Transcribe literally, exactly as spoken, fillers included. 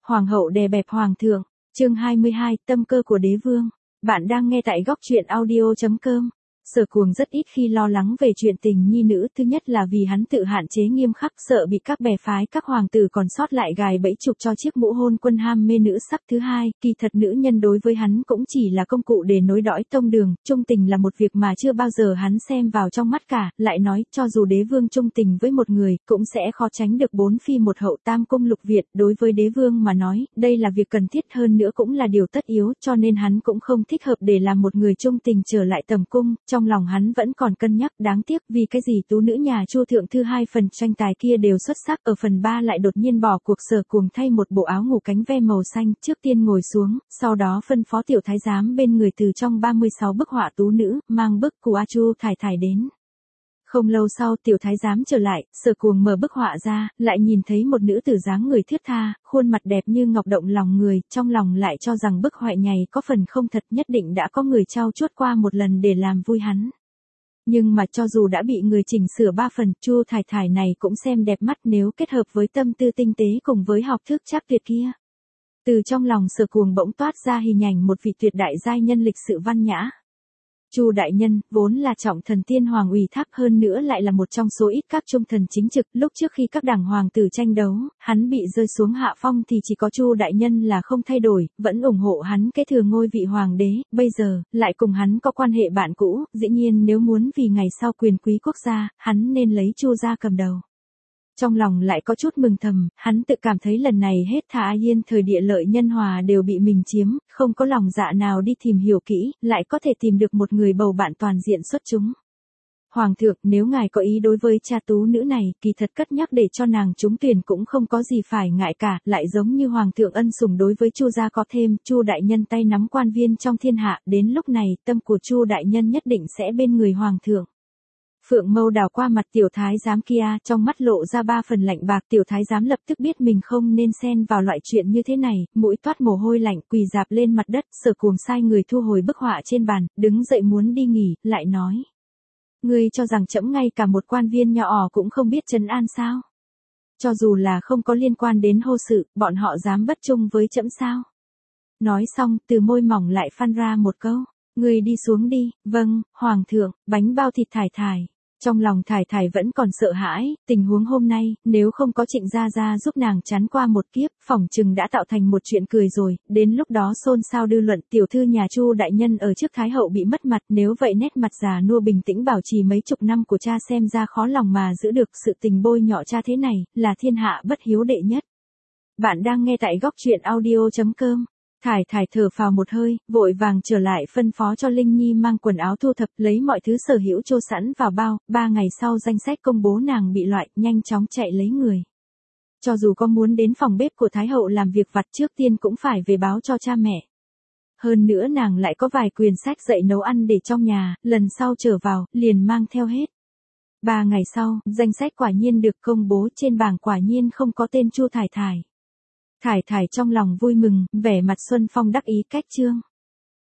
Hoàng hậu đè bẹp hoàng thượng, chương hai mươi hai, tâm cơ của đế vương. Bạn đang nghe tại góc truyện audio chấm com. Sở Cuồng rất ít khi lo lắng về chuyện tình nhi nữ, thứ nhất là vì hắn tự hạn chế nghiêm khắc, sợ bị các bè phái các hoàng tử còn sót lại gài bẫy chụp cho chiếc mũ hôn quân ham mê nữ sắc. Thứ hai, kỳ thật nữ nhân đối với hắn cũng chỉ là công cụ để nối dõi tông đường, trung tình là một việc mà chưa bao giờ hắn xem vào trong mắt cả, lại nói, cho dù đế vương trung tình với một người, cũng sẽ khó tránh được bốn phi một hậu tam cung lục viện, đối với đế vương mà nói, đây là việc cần thiết, hơn nữa cũng là điều tất yếu, cho nên hắn cũng không thích hợp để làm một người trung tình trở lại tầm cung. Trong lòng hắn vẫn còn cân nhắc, đáng tiếc vì cái gì tú nữ nhà Chu thượng thư hai phần tranh tài kia đều xuất sắc, ở phần ba lại đột nhiên bỏ cuộc. Sở Cuồng thay một bộ áo ngủ cánh ve màu xanh, trước tiên ngồi xuống, sau đó phân phó tiểu thái giám bên người từ trong ba mươi sáu bức họa tú nữ, mang bức của A Chu thải thải đến. Không lâu sau tiểu thái giám trở lại, Sở Cuồng mở bức họa ra, lại nhìn thấy một nữ tử dáng người thướt tha, khuôn mặt đẹp như ngọc động lòng người, trong lòng lại cho rằng bức họa này có phần không thật, nhất định đã có người trau chuốt qua một lần để làm vui hắn. Nhưng mà cho dù đã bị người chỉnh sửa ba phần, Chu thải thải này cũng xem đẹp mắt nếu kết hợp với tâm tư tinh tế cùng với học thức chắc tuyệt kia. Từ trong lòng Sở Cuồng bỗng toát ra hình ảnh một vị tuyệt đại giai nhân lịch sự văn nhã. Chu đại nhân, vốn là trọng thần tiên hoàng ủy thác, hơn nữa lại là một trong số ít các trung thần chính trực, lúc trước khi các đảng hoàng tử tranh đấu, hắn bị rơi xuống hạ phong thì chỉ có Chu đại nhân là không thay đổi, vẫn ủng hộ hắn kế thừa ngôi vị hoàng đế, bây giờ, lại cùng hắn có quan hệ bạn cũ, dĩ nhiên nếu muốn vì ngày sau quyền quý quốc gia, hắn nên lấy Chu gia cầm đầu. Trong lòng lại có chút mừng thầm, hắn tự cảm thấy lần này hết thà yên thời địa lợi nhân hòa đều bị mình chiếm, không có lòng dạ nào đi tìm hiểu kỹ, lại có thể tìm được một người bầu bạn toàn diện xuất chúng. Hoàng thượng, nếu ngài có ý đối với cha tú nữ này, kỳ thật cất nhắc để cho nàng trúng tuyển cũng không có gì phải ngại cả, lại giống như hoàng thượng ân sủng đối với Chu gia có thêm, Chu đại nhân tay nắm quan viên trong thiên hạ, đến lúc này, tâm của Chu đại nhân nhất định sẽ bên người hoàng thượng. Phượng Mâu đảo qua mặt tiểu thái giám kia, trong mắt lộ ra ba phần lạnh bạc. Tiểu thái giám lập tức biết mình không nên xen vào loại chuyện như thế này, mũi toát mồ hôi lạnh, quỳ rạp lên mặt đất. Sở Cuồng sai người thu hồi bức họa trên bàn, đứng dậy muốn đi nghỉ, lại nói: ngươi cho rằng trẫm ngay cả một quan viên nhỏ cũng không biết trấn an sao? Cho dù là không có liên quan đến hô sự, bọn họ dám bất trung với trẫm sao? Nói xong, từ môi mỏng lại phăn ra một câu: ngươi đi xuống đi. Vâng, hoàng thượng. Bánh bao thịt thải thải. Trong lòng thải thải vẫn còn sợ hãi, tình huống hôm nay, nếu không có Trịnh gia gia giúp nàng chắn qua một kiếp, phỏng chừng đã tạo thành một chuyện cười rồi, đến lúc đó xôn xao dư luận, tiểu thư nhà Chu đại nhân ở trước thái hậu bị mất mặt, nếu vậy nét mặt già nua bình tĩnh bảo trì mấy chục năm của cha xem ra khó lòng mà giữ được. Sự tình bôi nhọ cha thế này, là thiên hạ bất hiếu đệ nhất. Bạn đang nghe tại góc truyện audio chấm com. Thải thải thở phào một hơi, vội vàng trở lại phân phó cho Linh Nhi mang quần áo thu thập, lấy mọi thứ sở hữu chô sẵn vào bao. Ba ngày sau danh sách công bố nàng bị loại, nhanh chóng chạy lấy người. Cho dù có muốn đến phòng bếp của Thái hậu làm việc vặt, trước tiên cũng phải về báo cho cha mẹ. Hơn nữa nàng lại có vài quyển sách dạy nấu ăn để trong nhà, lần sau trở vào, liền mang theo hết. Ba ngày sau, danh sách quả nhiên được công bố, trên bảng quả nhiên không có tên Chu thải thải. Thải thải trong lòng vui mừng, vẻ mặt xuân phong đắc ý cách chương.